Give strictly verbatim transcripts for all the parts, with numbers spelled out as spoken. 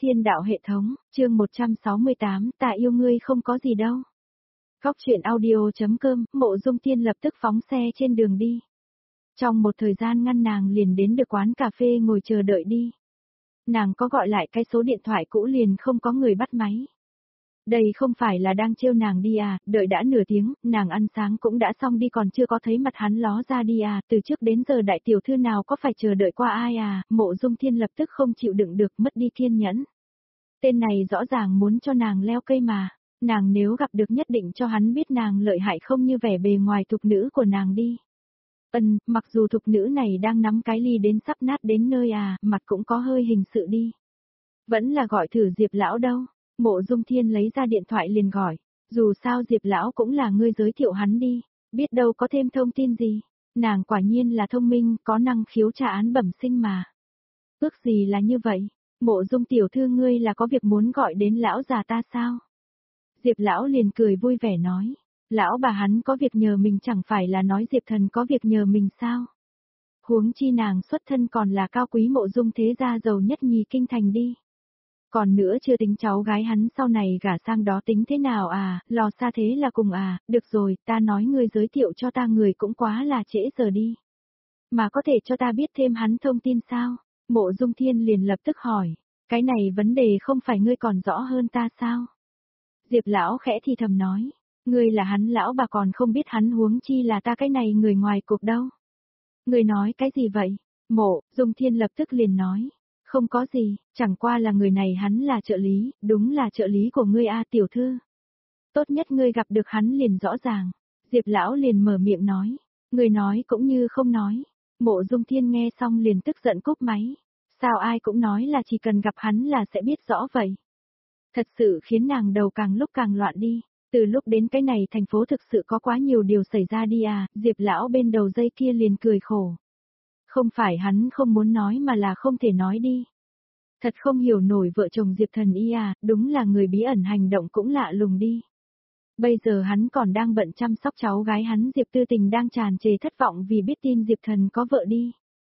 Thiên đạo hệ thống, chương một trăm sáu mươi tám, ta yêu ngươi không có gì đâu. Góc truyện audio.com, Mộ Dung Thiên lập tức phóng xe trên đường đi. Trong một thời gian ngăn nàng liền đến được quán cà phê ngồi chờ đợi đi. Nàng có gọi lại cái số điện thoại cũ liền không có người bắt máy. Đây không phải là đang trêu nàng đi à, đợi đã nửa tiếng, nàng ăn sáng cũng đã xong đi còn chưa có thấy mặt hắn ló ra đi à, từ trước đến giờ đại tiểu thư nào có phải chờ đợi qua ai à, Mộ Dung Thiên lập tức không chịu đựng được mất đi kiên nhẫn. Tên này rõ ràng muốn cho nàng leo cây mà, nàng nếu gặp được nhất định cho hắn biết nàng lợi hại không như vẻ bề ngoài thục nữ của nàng đi. Ừm, mặc dù thục nữ này đang nắm cái ly đến sắp nát đến nơi à, mặt cũng có hơi hình sự đi. Vẫn là gọi thử Diệp lão đâu. Mộ Dung Thiên lấy ra điện thoại liền gọi, dù sao Diệp lão cũng là ngươi giới thiệu hắn đi, biết đâu có thêm thông tin gì. Nàng quả nhiên là thông minh, có năng khiếu tra án bẩm sinh mà. Ước gì là như vậy, Mộ Dung tiểu thư ngươi là có việc muốn gọi đến lão già ta sao? Diệp lão liền cười vui vẻ nói, lão bà hắn có việc nhờ mình chẳng phải là nói Diệp thần có việc nhờ mình sao? Huống chi nàng xuất thân còn là cao quý Mộ Dung thế gia giàu nhất nhì kinh thành đi. Còn nữa chưa tính cháu gái hắn sau này gả sang đó tính thế nào à, lò xa thế là cùng à, được rồi, ta nói ngươi giới thiệu cho ta người cũng quá là trễ giờ đi. Mà có thể cho ta biết thêm hắn thông tin sao? Mộ Dung Thiên liền lập tức hỏi, cái này vấn đề không phải ngươi còn rõ hơn ta sao? Diệp lão khẽ thì thầm nói, ngươi là hắn lão bà còn không biết hắn huống chi là ta cái này người ngoài cuộc đâu. Ngươi nói cái gì vậy? Mộ Dung Thiên lập tức liền nói. Không có gì, chẳng qua là người này hắn là trợ lý, đúng là trợ lý của ngươi a tiểu thư. Tốt nhất ngươi gặp được hắn liền rõ ràng. Diệp lão liền mở miệng nói, ngươi nói cũng như không nói. Mộ Dung Thiên nghe xong liền tức giận cúp máy. Sao ai cũng nói là chỉ cần gặp hắn là sẽ biết rõ vậy. Thật sự khiến nàng đầu càng lúc càng loạn đi. Từ lúc đến cái này thành phố thực sự có quá nhiều điều xảy ra đi à, Diệp lão bên đầu dây kia liền cười khổ. Không phải hắn không muốn nói mà là không thể nói đi. Thật không hiểu nổi vợ chồng Diệp Thần y à, đúng là người bí ẩn hành động cũng lạ lùng đi. Bây giờ hắn còn đang bận chăm sóc cháu gái hắn Diệp Tư Tình đang tràn trề thất vọng vì biết tin Diệp Thần có vợ đi.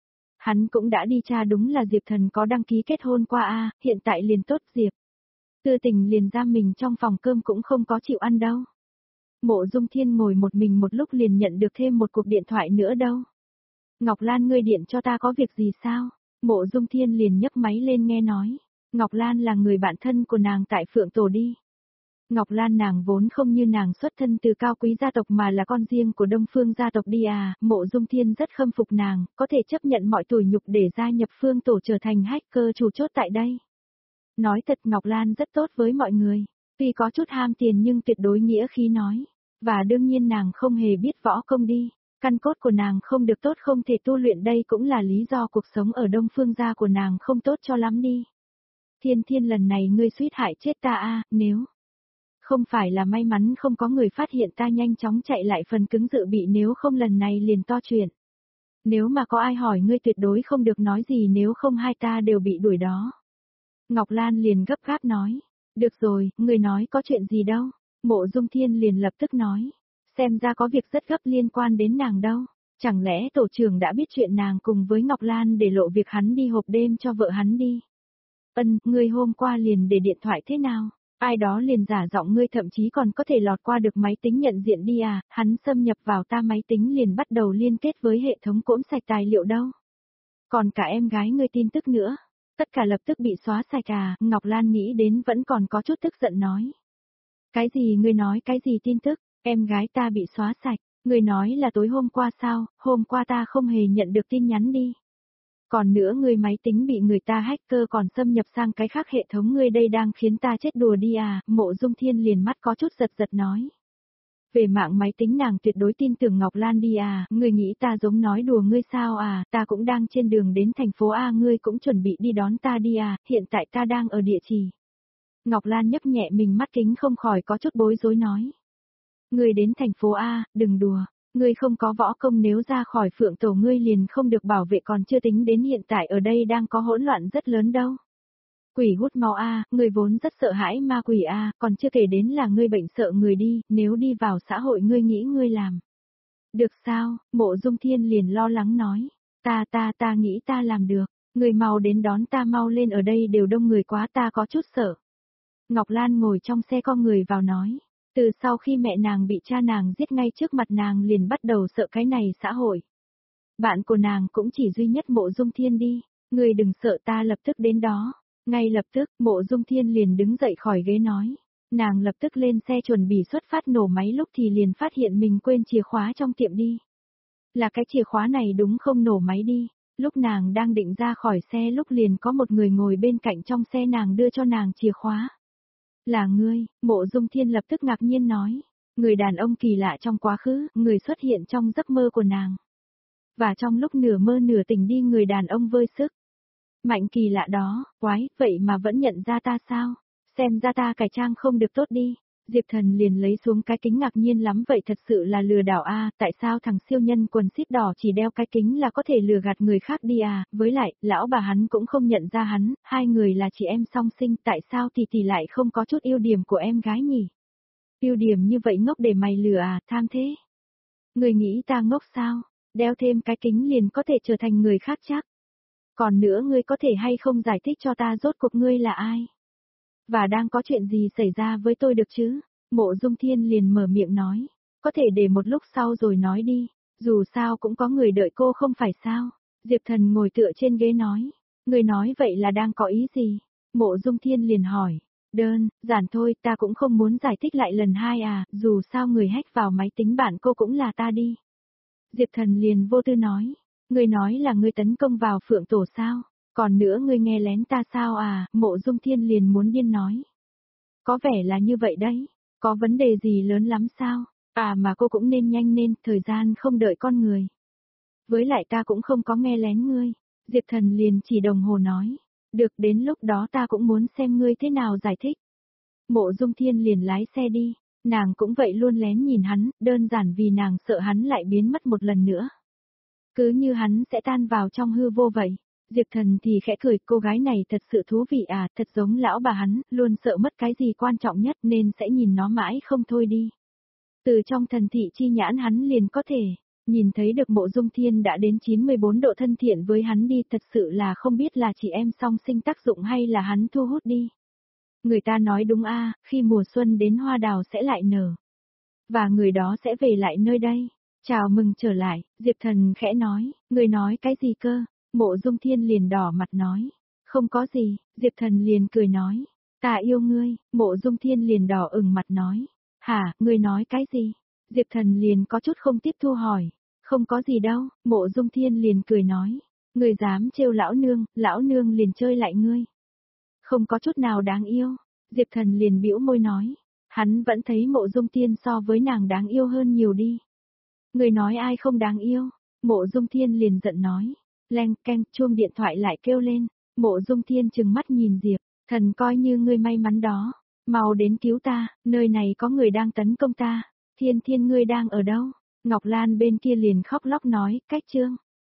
Hắn cũng đã đi tra đúng là Diệp Thần có đăng ký kết hôn qua a, hiện tại liền tốt Diệp. Tư Tình liền giam mình trong phòng cơm cũng không có chịu ăn đâu. Mộ Dung Thiên ngồi một mình một lúc liền nhận được thêm một cuộc điện thoại nữa đâu. Ngọc Lan ngươi điện cho ta có việc gì sao? Mộ Dung Thiên liền nhấc máy lên nghe nói. Ngọc Lan là người bạn thân của nàng tại Phượng Tổ đi. Ngọc Lan nàng vốn không như nàng xuất thân từ cao quý gia tộc mà là con riêng của Đông Phương gia tộc đi à. Mộ Dung Thiên rất khâm phục nàng, có thể chấp nhận mọi tủi nhục để gia nhập Phương Tổ trở thành hacker chủ chốt tại đây. Nói thật Ngọc Lan rất tốt với mọi người. Tuy có chút ham tiền nhưng tuyệt đối nghĩa khí nói. Và đương nhiên nàng không hề biết võ công đi. Căn cốt của nàng không được tốt không thể tu luyện đây cũng là lý do cuộc sống ở Đông Phương gia của nàng không tốt cho lắm đi. Thiên Thiên lần này ngươi suýt hại chết ta a, nếu không phải là may mắn không có người phát hiện ta nhanh chóng chạy lại phần cứng dự bị nếu không lần này liền to chuyện. Nếu mà có ai hỏi ngươi tuyệt đối không được nói gì nếu không hai ta đều bị đuổi đó. Ngọc Lan liền gấp gáp nói, được rồi, ngươi nói có chuyện gì đâu. Mộ Dung Thiên liền lập tức nói. Xem ra có việc rất gấp liên quan đến nàng đâu. Chẳng lẽ tổ trưởng đã biết chuyện nàng cùng với Ngọc Lan để lộ việc hắn đi hộp đêm cho vợ hắn đi. Ân, ngươi hôm qua liền để điện thoại thế nào? Ai đó liền giả giọng ngươi thậm chí còn có thể lọt qua được máy tính nhận diện đi à, hắn xâm nhập vào ta máy tính liền bắt đầu liên kết với hệ thống cỗm sạch tài liệu đâu. Còn cả em gái ngươi tin tức nữa. Tất cả lập tức bị xóa sạch à, Ngọc Lan nghĩ đến vẫn còn có chút tức giận nói. Cái gì ngươi nói cái gì tin tức? Em gái ta bị xóa sạch, người nói là tối hôm qua sao, hôm qua ta không hề nhận được tin nhắn đi. Còn nữa người máy tính bị người ta hacker còn xâm nhập sang cái khác hệ thống ngươi đây đang khiến ta chết đùa đi à, Mộ Dung Thiên liền mắt có chút giật giật nói. Về mạng máy tính nàng tuyệt đối tin tưởng Ngọc Lan đi à, ngươi nghĩ ta giống nói đùa ngươi sao à, ta cũng đang trên đường đến thành phố A ngươi cũng chuẩn bị đi đón ta đi à, hiện tại ta đang ở địa chỉ. Ngọc Lan nhấp nhẹ mình mắt kính không khỏi có chút bối rối nói. Ngươi đến thành phố A, đừng đùa, ngươi không có võ công nếu ra khỏi Phượng Tổ ngươi liền không được bảo vệ còn chưa tính đến hiện tại ở đây đang có hỗn loạn rất lớn đâu. Quỷ hút máu A, ngươi vốn rất sợ hãi ma quỷ A, còn chưa kể đến là ngươi bệnh sợ người đi, nếu đi vào xã hội ngươi nghĩ ngươi làm. Được sao, Mộ Dung Thiên liền lo lắng nói, ta ta ta nghĩ ta làm được, Người mau đến đón ta mau lên ở đây đều đông người quá ta có chút sợ. Ngọc Lan ngồi trong xe con người vào nói. Từ sau khi mẹ nàng bị cha nàng giết ngay trước mặt nàng liền bắt đầu sợ cái này xã hội. Bạn của nàng cũng chỉ duy nhất Mộ Dung Thiên đi, người đừng sợ ta lập tức đến đó. Ngay lập tức Mộ Dung Thiên liền đứng dậy khỏi ghế nói. Nàng lập tức lên xe chuẩn bị xuất phát nổ máy lúc thì liền phát hiện mình quên chìa khóa trong tiệm đi. Là cái chìa khóa này đúng không nổ máy đi. Lúc nàng đang định ra khỏi xe lúc liền có một người ngồi bên cạnh trong xe nàng đưa cho nàng chìa khóa. Là ngươi, Mộ Dung Thiên lập tức ngạc nhiên nói. Người đàn ông kỳ lạ trong quá khứ, người xuất hiện trong giấc mơ của nàng. Và trong lúc nửa mơ nửa tỉnh đi người đàn ông vơi sức. Mạnh kỳ lạ đó, quái, vậy mà vẫn nhận ra ta sao? Xem ra ta cải trang không được tốt đi. Diệp Thần liền lấy xuống cái kính ngạc nhiên lắm vậy thật sự là lừa đảo a, tại sao thằng siêu nhân quần xít đỏ chỉ đeo cái kính là có thể lừa gạt người khác đi à, với lại, lão bà hắn cũng không nhận ra hắn, hai người là chị em song sinh, tại sao tỷ tỷ lại không có chút ưu điểm của em gái nhỉ? Ưu điểm như vậy ngốc để mày lừa à, tham thế. Người nghĩ ta ngốc sao, đeo thêm cái kính liền có thể trở thành người khác chắc. Còn nữa ngươi có thể hay không giải thích cho ta rốt cuộc ngươi là ai? Và đang có chuyện gì xảy ra với tôi được chứ? Mộ Dung Thiên liền mở miệng nói. Có thể để một lúc sau rồi nói đi. Dù sao cũng có người đợi cô không phải sao? Diệp Thần ngồi tựa trên ghế nói. Người nói vậy là đang có ý gì? Mộ Dung Thiên liền hỏi. Đơn, giản thôi, ta cũng không muốn giải thích lại lần hai à, dù sao người hack vào máy tính bạn cô cũng là ta đi. Diệp Thần liền vô tư nói. Người nói là người tấn công vào Phượng Tổ sao? Còn nữa ngươi nghe lén ta sao à, Mộ Dung Thiên liền muốn điên nói. Có vẻ là như vậy đấy, có vấn đề gì lớn lắm sao, à mà cô cũng nên nhanh nên, thời gian không đợi con người. Với lại ta cũng không có nghe lén ngươi, Diệp Thần liền chỉ đồng hồ nói. Được đến lúc đó ta cũng muốn xem ngươi thế nào giải thích. Mộ Dung Thiên liền lái xe đi, nàng cũng vậy luôn lén nhìn hắn, đơn giản vì nàng sợ hắn lại biến mất một lần nữa. Cứ như hắn sẽ tan vào trong hư vô vậy. Diệp Thần thì khẽ cười, cô gái này thật sự thú vị à, thật giống lão bà hắn, luôn sợ mất cái gì quan trọng nhất nên sẽ nhìn nó mãi không thôi đi. Từ trong thần thị chi nhãn hắn liền có thể, nhìn thấy được Mộ Dung Thiên đã đến chín mươi bốn độ thân thiện với hắn đi, thật sự là không biết là chị em song sinh tác dụng hay là hắn thu hút đi. Người ta nói đúng a, khi mùa xuân đến hoa đào sẽ lại nở. Và người đó sẽ về lại nơi đây. Chào mừng trở lại, Diệp Thần khẽ nói, người nói cái gì cơ? Mộ Dung Thiên liền đỏ mặt nói, không có gì, Diệp Thần liền cười nói, ta yêu ngươi, Mộ Dung Thiên liền đỏ ửng mặt nói, hả, ngươi nói cái gì? Diệp Thần liền có chút không tiếp thu hỏi, không có gì đâu, Mộ Dung Thiên liền cười nói, ngươi dám trêu lão nương, lão nương liền chơi lại ngươi. Không có chút nào đáng yêu, Diệp Thần liền bĩu môi nói, hắn vẫn thấy Mộ Dung Thiên so với nàng đáng yêu hơn nhiều đi. Ngươi nói ai không đáng yêu? Mộ Dung Thiên liền giận nói. Leng keng, chuông điện thoại lại kêu lên, Mộ Dung Thiên trừng mắt nhìn Diệp, thần coi như ngươi may mắn đó, mau đến cứu ta, nơi này có người đang tấn công ta, Thiên Thiên ngươi đang ở đâu? Ngọc Lan bên kia liền khóc lóc nói, cách chương.